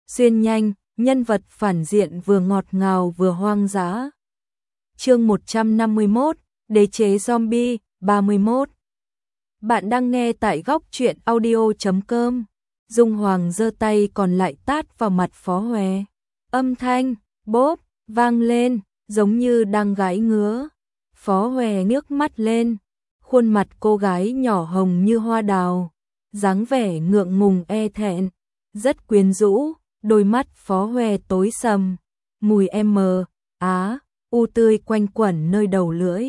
xuyên nhanh, nhân vật phản diện vừa ngọt ngào vừa hoang dã. Chương 151, Đế chế zombie, 31. Bạn đang nghe tại góc truyện audio.com. Dung Hoàng giơ tay còn lại tát vào mặt Phó Hòe. Âm thanh bốp vang lên, giống như đang gãi ngứa. Phó Hòe nước mắt lên, khuôn mặt cô gái nhỏ hồng như hoa đào, dáng vẻ ngượng ngùng e thẹn, rất quyến rũ. Đôi mắt Phó Hòe tối sầm, mùi u tươi quanh quẩn nơi đầu lưỡi.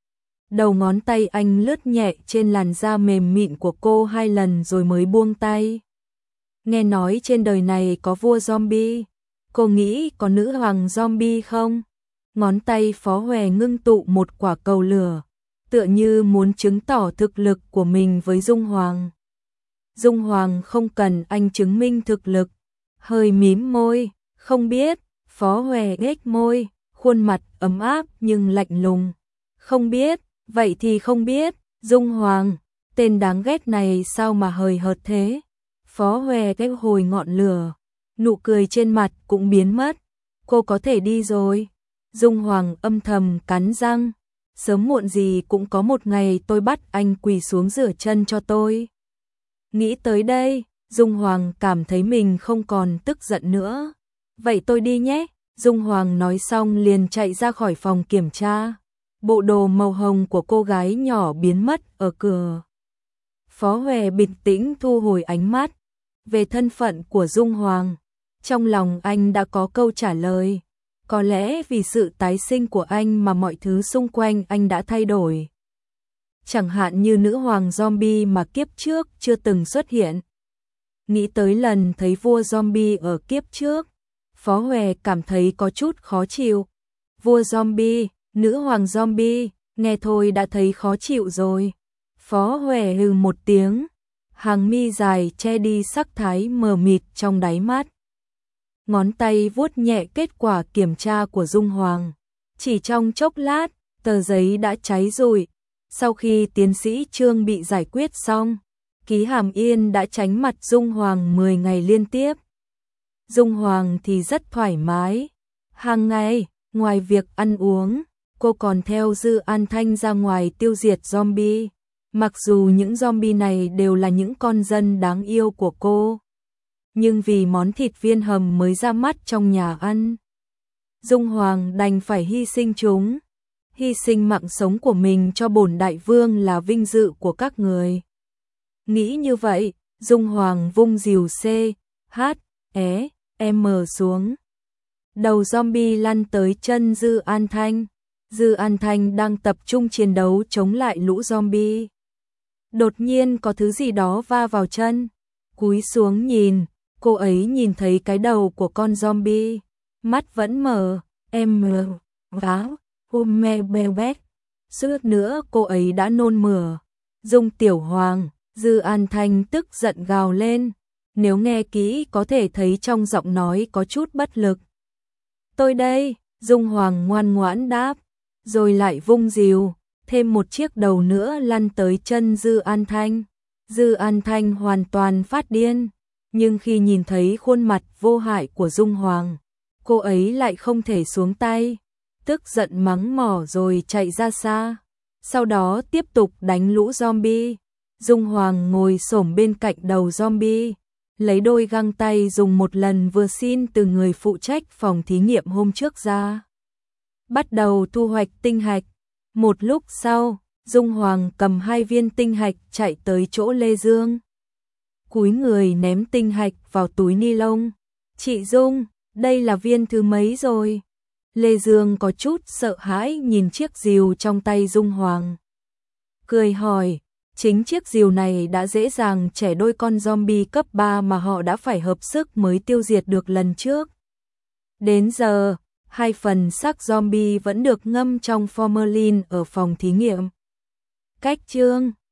Đầu ngón tay anh lướt nhẹ trên làn da mềm mịn của cô 2 lần rồi mới buông tay. Nghe nói trên đời này có vua zombie, cô nghĩ có nữ hoàng zombie không? Ngón tay Phó Hòe ngưng tụ một quả cầu lửa, tựa như muốn chứng tỏ thực lực của mình với Dung Hoàng. Dung Hoàng không cần anh chứng minh thực lực, hơi mím môi, không biết. Phó Hòe nhếch môi, khuôn mặt ấm áp nhưng lạnh lùng. Không biết, vậy thì không biết. Dung Hoàng, tên đáng ghét này sao mà hời hợt thế? Phó Hòe cái hồi ngọn lửa, nụ cười trên mặt cũng biến mất. Cô có thể đi rồi. Dung Hoàng âm thầm cắn răng, sớm muộn gì cũng có một ngày tôi bắt anh quỳ xuống rửa chân cho tôi. Nghĩ tới đây, Dung Hoàng cảm thấy mình không còn tức giận nữa. Vậy tôi đi nhé. Dung Hoàng nói xong liền chạy ra khỏi phòng kiểm tra. Bộ đồ màu hồng của cô gái nhỏ biến mất ở cửa. Phó Hòe bình tĩnh thu hồi ánh mắt. Về thân phận của Dung Hoàng, trong lòng anh đã có câu trả lời. Có lẽ vì sự tái sinh của anh mà mọi thứ xung quanh anh đã thay đổi. Chẳng hạn như nữ hoàng zombie mà kiếp trước chưa từng xuất hiện. Nghĩ tới lần thấy vua zombie ở kiếp trước, Phó Hòe cảm thấy có chút khó chịu. Vua zombie, nữ hoàng zombie, nghe thôi đã thấy khó chịu rồi. Phó Hòe hừ một tiếng, hàng mi dài che đi sắc thái mờ mịt trong đáy mắt. Ngón tay vuốt nhẹ kết quả kiểm tra của Dung Hoàng. Chỉ trong chốc lát, tờ giấy đã cháy rụi. Sau khi tiến sĩ Trương bị giải quyết xong, Ký Hàm Yên đã tránh mặt Dung Hoàng 10 ngày liên tiếp. Dung Hoàng thì rất thoải mái. Hàng ngày, ngoài việc ăn uống, cô còn theo Dư An Thanh ra ngoài tiêu diệt zombie. Mặc dù những zombie này đều là những con dân đáng yêu của cô, nhưng vì món thịt viên hầm mới ra mắt trong nhà ăn, Dung Hoàng đành phải hy sinh chúng. Hy sinh mạng sống của mình cho bổn đại vương là vinh dự của các người. Nghĩ như vậy, Dung Hoàng vung rìu M xuống. Đầu zombie lăn tới chân Dư An Thanh. Dư An Thanh đang tập trung chiến đấu chống lại lũ zombie. Đột nhiên có thứ gì đó va vào chân. Cúi xuống nhìn, cô ấy nhìn thấy cái đầu của con zombie. Mắt vẫn mở, suýt nữa cô ấy đã nôn mửa. Dung Tiểu Hoàng, Dư An Thanh tức giận gào lên. Nếu nghe kỹ có thể thấy trong giọng nói có chút bất lực. Tôi đây, Dung Hoàng ngoan ngoãn đáp, rồi lại vung rìu, thêm một chiếc đầu nữa lăn tới chân Dư An Thanh. Dư An Thanh hoàn toàn phát điên, nhưng khi nhìn thấy khuôn mặt vô hại của Dung Hoàng, cô ấy lại không thể xuống tay, tức giận mắng mỏ rồi chạy ra xa. Sau đó tiếp tục đánh lũ zombie. Dung Hoàng ngồi xổm bên cạnh đầu zombie, lấy đôi găng tay dùng một lần vừa xin từ người phụ trách phòng thí nghiệm hôm trước ra. Bắt đầu thu hoạch tinh hạch. Một lúc sau, Dung Hoàng cầm 2 viên tinh hạch chạy tới chỗ Lê Dương. Cúi người ném tinh hạch vào túi ni lông. Chị Dung, đây là viên thứ mấy rồi? Lê Dương có chút sợ hãi nhìn chiếc rìu trong tay Dung Hoàng. Cười hỏi, chính chiếc rìu này đã dễ dàng chẻ đôi con zombie cấp 3 mà họ đã phải hợp sức mới tiêu diệt được lần trước. Đến giờ, 2 phần xác zombie vẫn được ngâm trong formalin ở phòng thí nghiệm. Cách chương